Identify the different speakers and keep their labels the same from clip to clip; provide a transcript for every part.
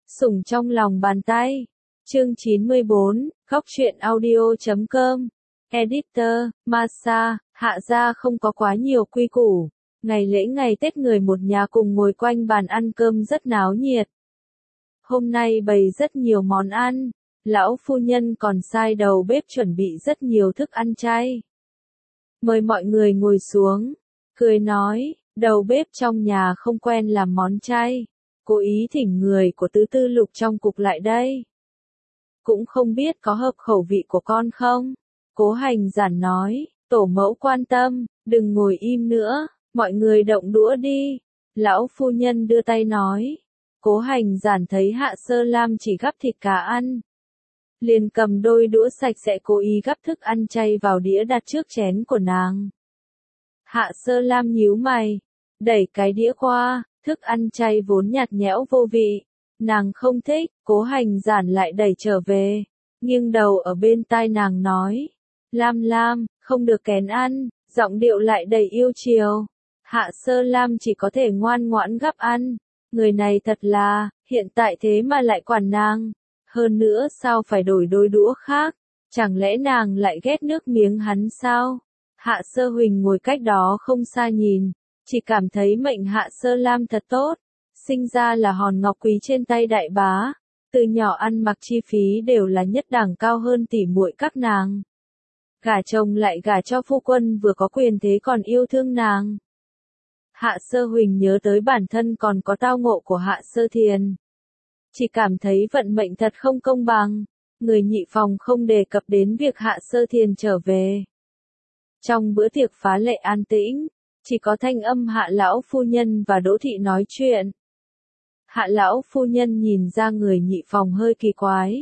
Speaker 1: Sủng trong lòng bàn tay. Chương 94, Góc truyện audio.com. Editor, Masa, Hạ gia không có quá nhiều quy củ. Ngày lễ ngày Tết người một nhà cùng ngồi quanh bàn ăn cơm rất náo nhiệt. Hôm nay bày rất nhiều món ăn. Lão phu nhân còn sai đầu bếp chuẩn bị rất nhiều thức ăn chay. Mời mọi người ngồi xuống. Cười nói, đầu bếp trong nhà không quen làm món chay. Cố ý thỉnh người của tứ tư lục trong cục lại đây. Cũng không biết có hợp khẩu vị của con không? Cố Hành Giản nói, tổ mẫu quan tâm, đừng ngồi im nữa, mọi người động đũa đi. Lão phu nhân đưa tay nói. Cố Hành Giản thấy Hạ Sơ Lam chỉ gắp thịt cá ăn. Liền cầm đôi đũa sạch sẽ cố ý gắp thức ăn chay vào đĩa đặt trước chén của nàng. Hạ Sơ Lam nhíu mày, đẩy cái đĩa qua, thức ăn chay vốn nhạt nhẽo vô vị. Nàng không thích, Cố Hành Giản lại đẩy trở về, nghiêng đầu ở bên tai nàng nói. Lam Lam, không được kén ăn, giọng điệu lại đầy yêu chiều. Hạ Sơ Lam chỉ có thể ngoan ngoãn gắp ăn. Người này thật là, hiện tại thế mà lại quản nàng. Hơn nữa sao phải đổi đôi đũa khác? Chẳng lẽ nàng lại ghét nước miếng hắn sao? Hạ Sơ Huỳnh ngồi cách đó không xa nhìn, chỉ cảm thấy mệnh Hạ Sơ Lam thật tốt. Sinh ra là hòn ngọc quý trên tay đại bá. Từ nhỏ ăn mặc chi phí đều là nhất đẳng cao hơn tỉ muội các nàng. Gả chồng lại gả cho phu quân vừa có quyền thế còn yêu thương nàng. Hạ Sơ Huỳnh nhớ tới bản thân còn có tao ngộ của Hạ Sơ Thiền. Chỉ cảm thấy vận mệnh thật không công bằng. Người nhị phòng không đề cập đến việc Hạ Sơ Thiền trở về. Trong bữa tiệc phá lệ an tĩnh, chỉ có thanh âm Hạ lão phu nhân và Đỗ thị nói chuyện. Hạ lão phu nhân nhìn ra người nhị phòng hơi kỳ quái.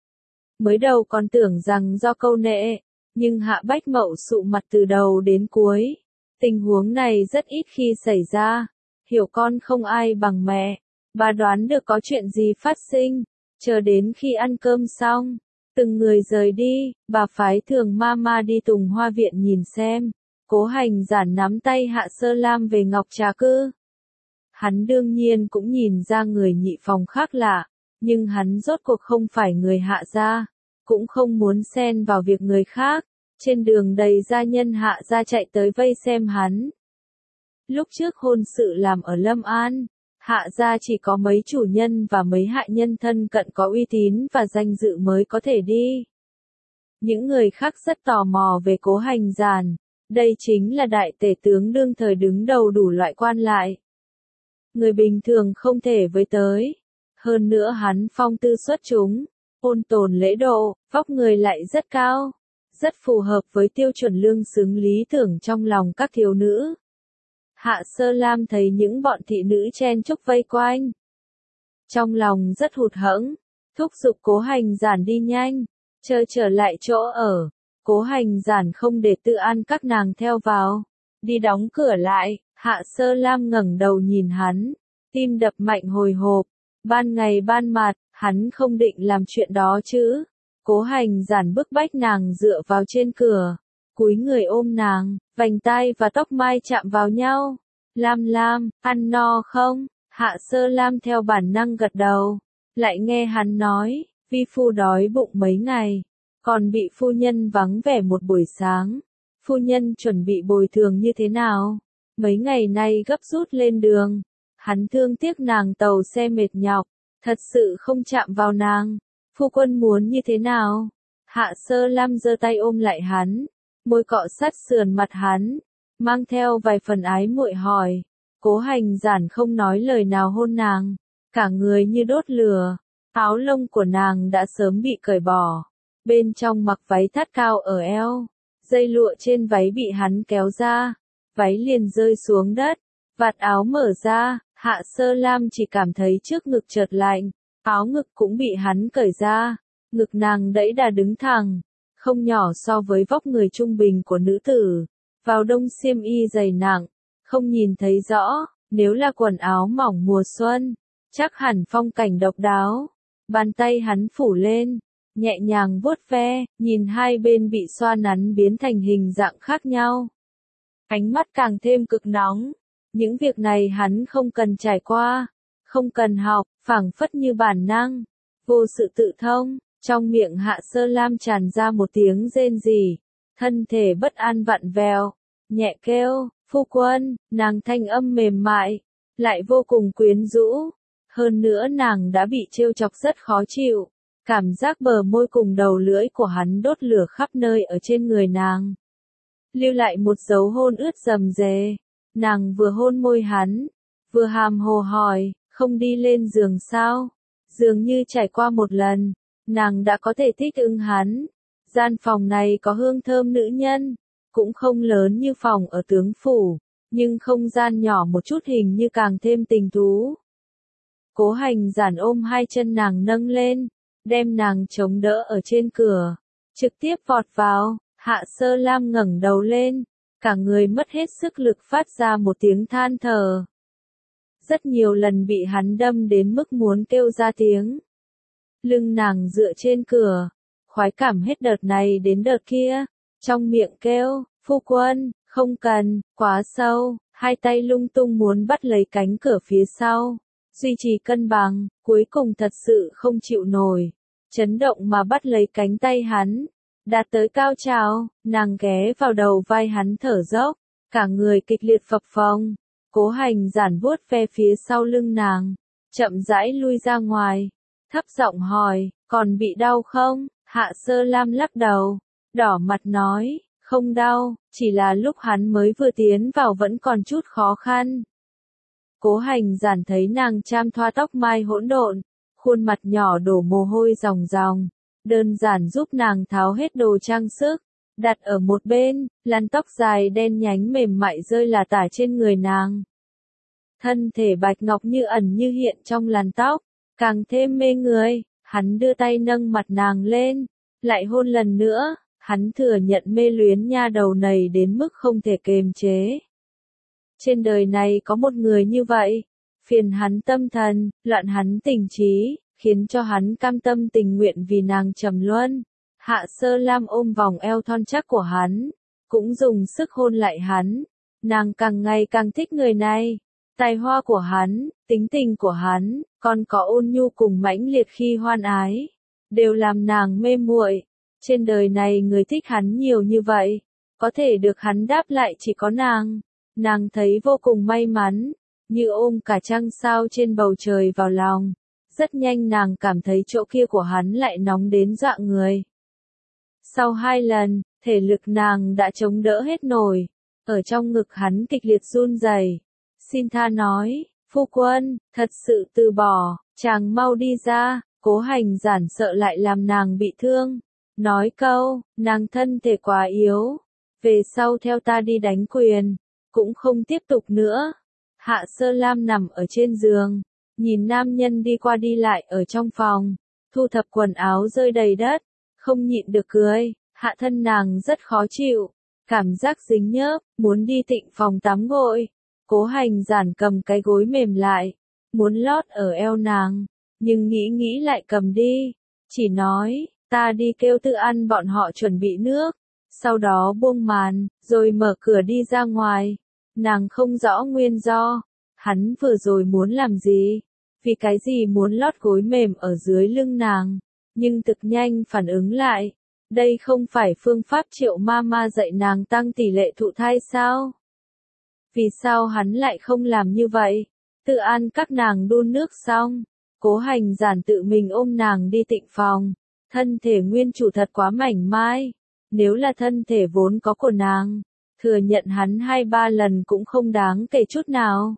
Speaker 1: Mới đầu còn tưởng rằng do câu nệ, nhưng Hạ Bách Mậu sụ mặt từ đầu đến cuối. Tình huống này rất ít khi xảy ra. Hiểu con không ai bằng mẹ. Bà đoán được có chuyện gì phát sinh. Chờ đến khi ăn cơm xong, từng người rời đi, bà phái Thường Mama đi Tùng Hoa Viện nhìn xem. Cố Hành Giản nắm tay Hạ Sơ Lam về Ngọc Trà Cư. Hắn đương nhiên cũng nhìn ra người nhị phòng khác lạ, nhưng hắn rốt cuộc không phải người Hạ gia, cũng không muốn xen vào việc người khác. Trên đường đầy gia nhân Hạ gia chạy tới vây xem hắn. Lúc trước hôn sự làm ở Lâm An, Hạ gia chỉ có mấy chủ nhân và mấy hạ nhân thân cận có uy tín và danh dự mới có thể đi. Những người khác rất tò mò về Cố Hành Giản. Đây chính là đại tể tướng đương thời đứng đầu đủ loại quan lại. Người bình thường không thể với tới. Hơn nữa hắn phong tư xuất chúng, ôn tồn lễ độ, vóc người lại rất cao. Rất phù hợp với tiêu chuẩn lương xứng lý tưởng trong lòng các thiếu nữ. Hạ Sơ Lam thấy những bọn thị nữ chen chúc vây quanh. Trong lòng rất hụt hẫng, thúc giục Cố Hành Giản đi nhanh, chờ trở lại chỗ ở. Cố Hành Giản không để Tư An các nàng theo vào, đi đóng cửa lại. Hạ Sơ Lam ngẩng đầu nhìn hắn, tim đập mạnh hồi hộp. Ban ngày ban mặt, hắn không định làm chuyện đó chứ. Cố Hành Giản bức bách nàng dựa vào trên cửa, cúi người ôm nàng, vành tai và tóc mai chạm vào nhau. Lam Lam, ăn no không? Hạ Sơ Lam theo bản năng gật đầu, lại nghe hắn nói, vi phu đói bụng mấy ngày, còn bị phu nhân vắng vẻ một buổi sáng. Phu nhân chuẩn bị bồi thường như thế nào? Mấy ngày nay gấp rút lên đường, hắn thương tiếc nàng tàu xe mệt nhọc, thật sự không chạm vào nàng. Phu quân muốn như thế nào? Hạ Sơ Lam giơ tay ôm lại hắn, môi cọ sát sườn mặt hắn, mang theo vài phần ái muội hỏi. Cố Hành Giản không nói lời nào hôn nàng, cả người như đốt lửa. Áo lông của nàng đã sớm bị cởi bỏ, bên trong mặc váy thắt cao ở eo, dây lụa trên váy bị hắn kéo ra, váy liền rơi xuống đất, vạt áo mở ra. Hạ Sơ Lam chỉ cảm thấy trước ngực chợt lạnh. Áo ngực cũng bị hắn cởi ra, ngực nàng đẫy đà đứng thẳng, không nhỏ so với vóc người trung bình của nữ tử. Vào đông xiêm y dày nặng, không nhìn thấy rõ, nếu là quần áo mỏng mùa xuân, chắc hẳn phong cảnh độc đáo. Bàn tay hắn phủ lên, nhẹ nhàng vuốt ve, nhìn hai bên bị xoa nắn biến thành hình dạng khác nhau. Ánh mắt càng thêm cực nóng, những việc này hắn không cần trải qua. Không cần học, phảng phất như bản năng, vô sự tự thông, trong miệng Hạ Sơ Lam tràn ra một tiếng rên rỉ, thân thể bất an vặn vẹo, nhẹ kêu, phu quân, nàng thanh âm mềm mại, lại vô cùng quyến rũ, hơn nữa nàng đã bị trêu chọc rất khó chịu, cảm giác bờ môi cùng đầu lưỡi của hắn đốt lửa khắp nơi ở trên người nàng, lưu lại một dấu hôn ướt rầm rề, nàng vừa hôn môi hắn, vừa hàm hồ hỏi, không đi lên giường sao, dường như trải qua một lần, nàng đã có thể thích ứng hắn, gian phòng này có hương thơm nữ nhân, cũng không lớn như phòng ở tướng phủ, nhưng không gian nhỏ một chút hình như càng thêm tình thú. Cố Hành Giản ôm hai chân nàng nâng lên, đem nàng chống đỡ ở trên cửa, trực tiếp vọt vào, Hạ Sơ Lam ngẩng đầu lên, cả người mất hết sức lực phát ra một tiếng than thở. Rất nhiều lần bị hắn đâm đến mức muốn kêu ra tiếng. Lưng nàng dựa trên cửa, khoái cảm hết đợt này đến đợt kia, trong miệng kêu, phu quân, không cần, quá sâu, hai tay lung tung muốn bắt lấy cánh cửa phía sau, duy trì cân bằng, cuối cùng thật sự không chịu nổi, chấn động mà bắt lấy cánh tay hắn, đạt tới cao trào, nàng ghé vào đầu vai hắn thở dốc, cả người kịch liệt phập phồng, Cố Hành Giản vuốt ve phía sau lưng nàng, chậm rãi lui ra ngoài, thấp giọng hỏi, còn bị đau không? Hạ Sơ Lam lắc đầu, đỏ mặt nói, không đau, chỉ là lúc hắn mới vừa tiến vào vẫn còn chút khó khăn. Cố Hành Giản thấy nàng cham thoa tóc mai hỗn độn, khuôn mặt nhỏ đổ mồ hôi ròng ròng, đơn giản giúp nàng tháo hết đồ trang sức, đặt ở một bên, làn tóc dài đen nhánh mềm mại rơi lả tả trên người nàng. Thân thể bạch ngọc như ẩn như hiện trong làn tóc, càng thêm mê người, hắn đưa tay nâng mặt nàng lên, lại hôn lần nữa, hắn thừa nhận mê luyến nha đầu này đến mức không thể kềm chế. Trên đời này có một người như vậy, phiền hắn tâm thần, loạn hắn tình trí, khiến cho hắn cam tâm tình nguyện vì nàng trầm luân. Hạ Sơ Lam ôm vòng eo thon chắc của hắn, cũng dùng sức hôn lại hắn, nàng càng ngày càng thích người này. Tài hoa của hắn, tính tình của hắn, còn có ôn nhu cùng mãnh liệt khi hoan ái, đều làm nàng mê muội. Trên đời này người thích hắn nhiều như vậy, có thể được hắn đáp lại chỉ có nàng. Nàng thấy vô cùng may mắn, như ôm cả trăng sao trên bầu trời vào lòng. Rất nhanh nàng cảm thấy chỗ kia của hắn lại nóng đến dọa người. Sau 2 lần, thể lực nàng đã chống đỡ hết nổi, ở trong ngực hắn kịch liệt run rẩy. Xin tha nói, phu quân, thật sự từ bỏ, chàng mau đi ra, Cố Hành Giản sợ lại làm nàng bị thương. Nói câu, nàng thân thể quá yếu, về sau theo ta đi đánh quyền, cũng không tiếp tục nữa. Hạ Sơ Lam nằm ở trên giường, nhìn nam nhân đi qua đi lại ở trong phòng, thu thập quần áo rơi đầy đất, không nhịn được cười, hạ thân nàng rất khó chịu, cảm giác dính nhớp, muốn đi tịnh phòng tắm gội. Cố Hành Giản cầm cái gối mềm lại, muốn lót ở eo nàng, nhưng nghĩ lại cầm đi, chỉ nói, ta đi kêu Tự Ăn bọn họ chuẩn bị nước, sau đó buông màn, rồi mở cửa đi ra ngoài. Nàng không rõ nguyên do, hắn vừa rồi muốn làm gì, vì cái gì muốn lót gối mềm ở dưới lưng nàng, nhưng thực nhanh phản ứng lại, đây không phải phương pháp Triệu Mama dạy nàng tăng tỷ lệ thụ thai sao? Vì sao hắn lại không làm như vậy? Tự Ăn các nàng đun nước xong, Cố Hành Giản tự mình ôm nàng đi tịnh phòng, thân thể nguyên chủ thật quá mảnh mai, nếu là thân thể vốn có của nàng, thừa nhận hắn 2-3 lần cũng không đáng kể chút nào.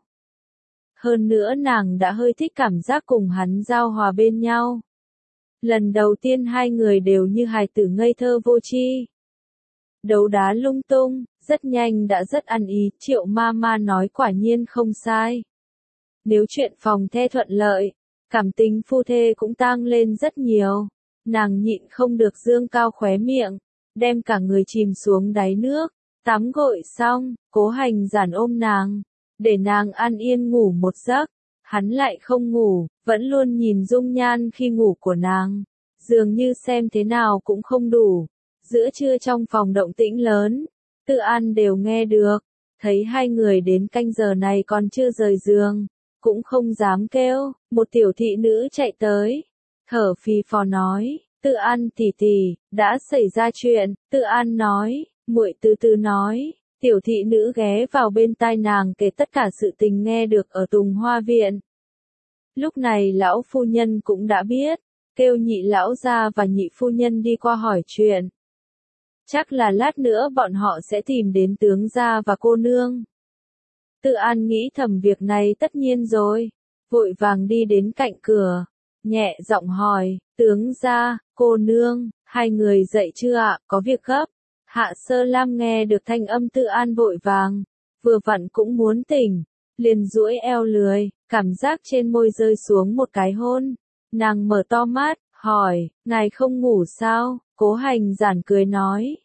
Speaker 1: Hơn nữa nàng đã hơi thích cảm giác cùng hắn giao hòa bên nhau. Lần đầu tiên hai người đều như hài tử ngây thơ vô tri. Đấu đá lung tung, rất nhanh đã rất ăn ý, Triệu Mama nói quả nhiên không sai. Nếu chuyện phòng the thuận lợi, cảm tình phu thê cũng tăng lên rất nhiều. Nàng nhịn không được dương cao khóe miệng, đem cả người chìm xuống đáy nước, tắm gội xong, Cố Hành Giản ôm nàng, để nàng an yên ngủ một giấc. Hắn lại không ngủ, vẫn luôn nhìn dung nhan khi ngủ của nàng, dường như xem thế nào cũng không đủ. Giữa trưa trong phòng động tĩnh lớn, Tự An đều nghe được, thấy hai người đến canh giờ này còn chưa rời giường, cũng không dám kêu, một tiểu thị nữ chạy tới, thở phì phò nói, Tự An tỷ tỷ, đã xảy ra chuyện, Tự An nói, muội từ từ nói, tiểu thị nữ ghé vào bên tai nàng kể tất cả sự tình nghe được ở Tùng Hoa Viện. Lúc này lão phu nhân cũng đã biết, kêu nhị lão gia và nhị phu nhân đi qua hỏi chuyện. Chắc là lát nữa bọn họ sẽ tìm đến tướng gia và cô nương. Tự An nghĩ thầm việc này tất nhiên rồi, vội vàng đi đến cạnh cửa, nhẹ giọng hỏi, tướng gia, cô nương, hai người dậy chưa ạ, có việc gấp. Hạ Sơ Lam nghe được thanh âm Tự An vội vàng, vừa vặn cũng muốn tỉnh, liền duỗi eo lười, cảm giác trên môi rơi xuống một cái hôn. Nàng mở to mắt, hỏi, ngài không ngủ sao? Cố Hành Giản cười nói,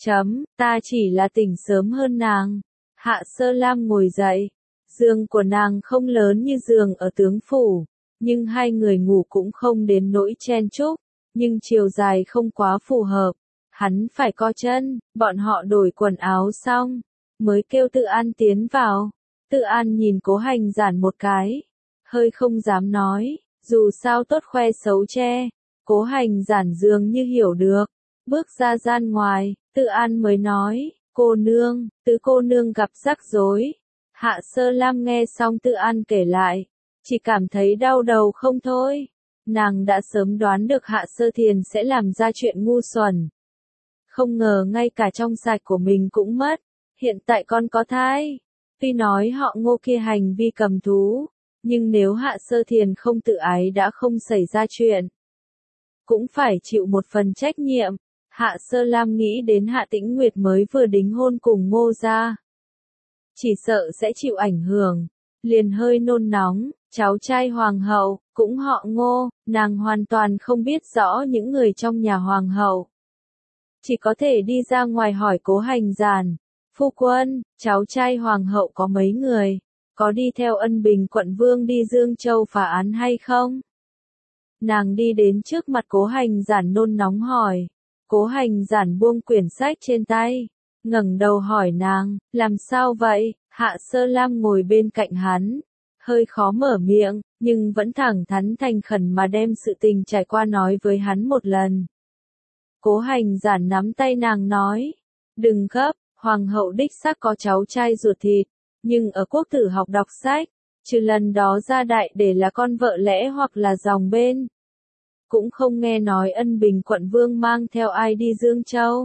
Speaker 1: ta chỉ là tỉnh sớm hơn nàng. Hạ Sơ Lam ngồi dậy, giường của nàng không lớn như giường ở tướng phủ, nhưng hai người ngủ cũng không đến nỗi chen chúc, nhưng chiều dài không quá phù hợp. Hắn phải co chân, bọn họ đổi quần áo xong, mới kêu Tự An tiến vào. Tự An nhìn Cố Hành Giản một cái, hơi không dám nói, dù sao tốt khoe xấu che. Cố Hành Giản dường như hiểu được, bước ra gian ngoài, Tự An mới nói, cô nương, tứ cô nương gặp rắc rối. Hạ Sơ Lam nghe xong Tự An kể lại, chỉ cảm thấy đau đầu không thôi. Nàng đã sớm đoán được Hạ Sơ Thiền sẽ làm ra chuyện ngu xuẩn. Không ngờ ngay cả trong sạch của mình cũng mất, hiện tại con có thai. Tuy nói họ Ngô kia hành vi cầm thú, nhưng nếu Hạ Sơ Thiền không tự ái đã không xảy ra chuyện, cũng phải chịu một phần trách nhiệm. Hạ Sơ Lam nghĩ đến Hạ Tĩnh Nguyệt mới vừa đính hôn cùng Ngô gia, chỉ sợ sẽ chịu ảnh hưởng, liền hơi nôn nóng. Cháu trai hoàng hậu, cũng họ Ngô, nàng hoàn toàn không biết rõ những người trong nhà hoàng hậu. Chỉ có thể đi ra ngoài hỏi Cố Hành Giản, phu quân, cháu trai hoàng hậu có mấy người, có đi theo Ân Bình quận vương đi Dương Châu phá án hay không? Nàng đi đến trước mặt Cố Hành Giản nôn nóng hỏi. Cố Hành Giản buông quyển sách trên tay, ngẩng đầu hỏi nàng, làm sao vậy? Hạ Sơ Lam ngồi bên cạnh hắn, hơi khó mở miệng, nhưng vẫn thẳng thắn thành khẩn mà đem sự tình trải qua nói với hắn một lần. Cố Hành Giản nắm tay nàng nói, đừng gấp, hoàng hậu đích xác có cháu trai ruột thịt, nhưng ở quốc tử học đọc sách, trừ lần đó ra đại để là con vợ lẽ hoặc là dòng bên. Cũng không nghe nói Ân Bình quận vương mang theo ai đi Dương Châu.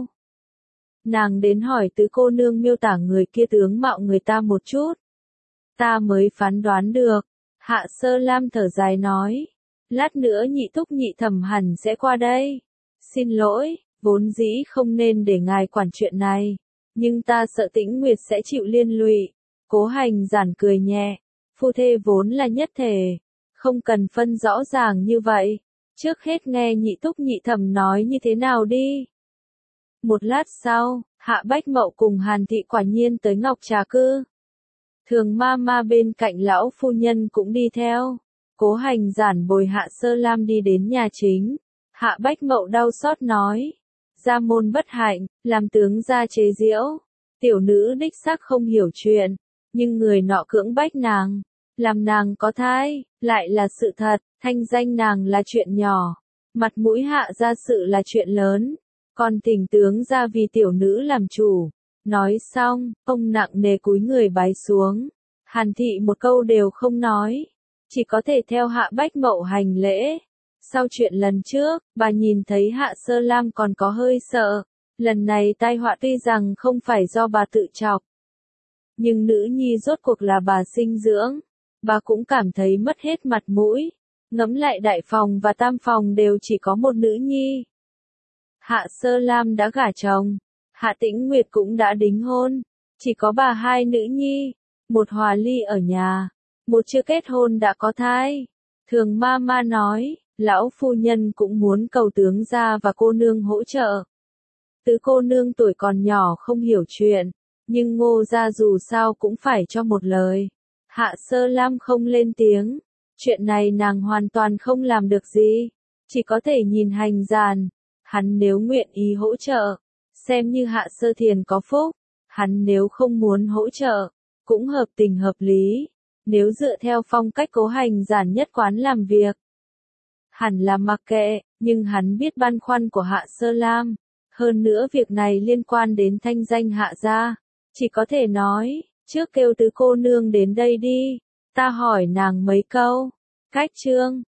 Speaker 1: Nàng đến hỏi tứ cô nương miêu tả người kia tướng mạo người ta một chút, ta mới phán đoán được. Hạ Sơ Lam thở dài nói, lát nữa nhị thúc nhị thẩm hẳn sẽ qua đây. Xin lỗi, vốn dĩ không nên để ngài quản chuyện này, nhưng ta sợ Tĩnh Nguyệt sẽ chịu liên lụy. Cố Hành Giản cười nhẹ, phu thê vốn là nhất thể, không cần phân rõ ràng như vậy. Trước hết nghe nhị thúc nhị thẩm nói như thế nào đi. Một lát sau, Hạ Bách Mậu cùng Hàn Thị quả nhiên tới Ngọc Trà Cư. Thường ma bên cạnh lão phu nhân cũng đi theo. Cố Hành Giản bồi Hạ Sơ Lam đi đến nhà chính. Hạ Bách Mậu đau xót nói, gia môn bất hạnh, làm tướng gia chế giễu. Tiểu nữ đích xác không hiểu chuyện, nhưng người nọ cưỡng bách nàng, làm nàng có thai, lại là sự thật. Thanh danh nàng là chuyện nhỏ, mặt mũi Hạ gia sự là chuyện lớn, còn thỉnh tướng gia vì tiểu nữ làm chủ. Nói xong, ông nặng nề cúi người bái xuống. Hàn Thị một câu đều không nói, chỉ có thể theo Hạ Bách Mậu hành lễ. Sau chuyện lần trước, bà nhìn thấy Hạ Sơ Lam còn có hơi sợ. Lần này tai họa tuy rằng không phải do bà tự chọc, nhưng nữ nhi rốt cuộc là bà sinh dưỡng, bà cũng cảm thấy mất hết mặt mũi. Ngẫm lại đại phòng và tam phòng đều chỉ có một nữ nhi. Hạ Sơ Lam đã gả chồng, Hạ Tĩnh Nguyệt cũng đã đính hôn, chỉ có bà hai nữ nhi, một hòa ly ở nhà, một chưa kết hôn đã có thai. Thường ma nói, lão phu nhân cũng muốn cầu tướng gia và cô nương hỗ trợ. Tứ cô nương tuổi còn nhỏ không hiểu chuyện, nhưng Ngô gia dù sao cũng phải cho một lời. Hạ Sơ Lam không lên tiếng. Chuyện này nàng hoàn toàn không làm được gì, chỉ có thể nhìn Hành Giản. Hắn nếu nguyện ý hỗ trợ, xem như Hạ Sơ Thiền có phúc. Hắn nếu không muốn hỗ trợ, cũng hợp tình hợp lý. Nếu dựa theo phong cách Cố Hành giản nhất quán làm việc, hẳn là mặc kệ, nhưng hắn biết băn khoăn của Hạ Sơ Lam. Hơn nữa việc này liên quan đến thanh danh Hạ gia. Chỉ có thể nói, trước kêu tứ cô nương đến đây đi, ta hỏi nàng mấy câu. Cách chương